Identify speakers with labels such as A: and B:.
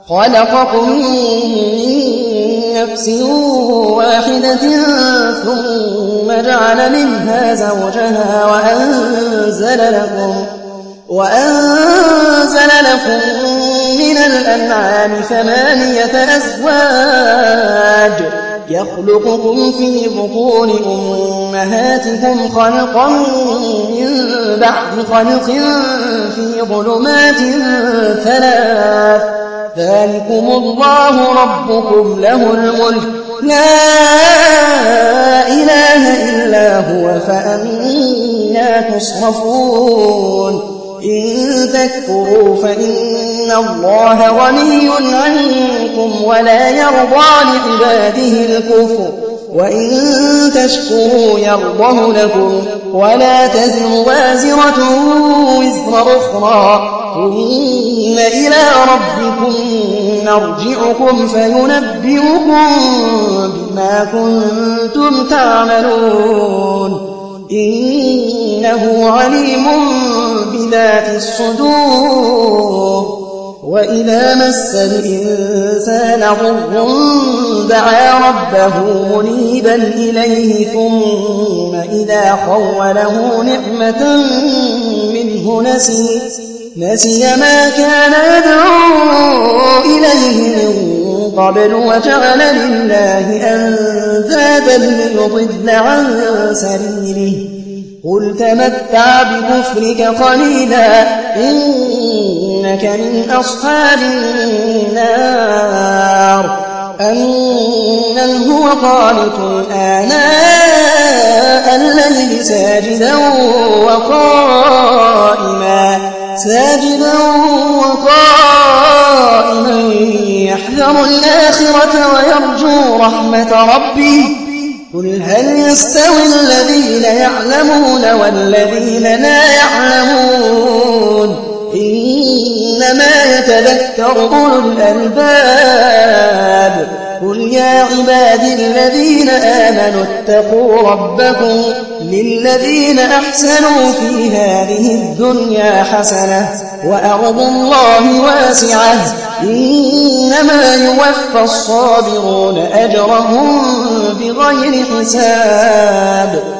A: خلقكم من نفس واحدة ثم جعل منها زوجها وأنزل لكم من الأنعام 8 أزواج يخلقكم في بطون أمهاتكم خلقا من بعد خلق في ظلمات 3 ذلكم الله ربكم له الملك لا إله إلا هو فأنى تصرفون إن تكفروا فإن الله غني عنكم ولا يرضى لعباده الكفر وإن تشكروا يرضه لكم ولا تزر وازرة وزر أخرى ثم إلى ربكم نرجعكم فينبئكم بما كنتم تعملون إنه عليم بذات الصدور وإذا مس الإنسان ضر دعا ربه منيبا إليه ثم إذا خوله نعمة منه نسي ما كان يدعو إليه من قبل وجعل لله أندادا ليضل عن سبيله قل تمتع بكفرك قليلا إنك من أصحاب النار أمن هو قانت آناء الليل ساجدا وقائما يحذر الآخرة ويرجو رحمة ربه قل هل يستوي الذين يعلمون والذين لا يعلمون إنما يتذكر أولو الألباب قل يا عبادي الذين آمنوا اتقوا ربكم للذين أحسنوا في هذه الدنيا حسنة وأرض الله واسعة إنما يوفى الصابرون أجرهم بغير حساب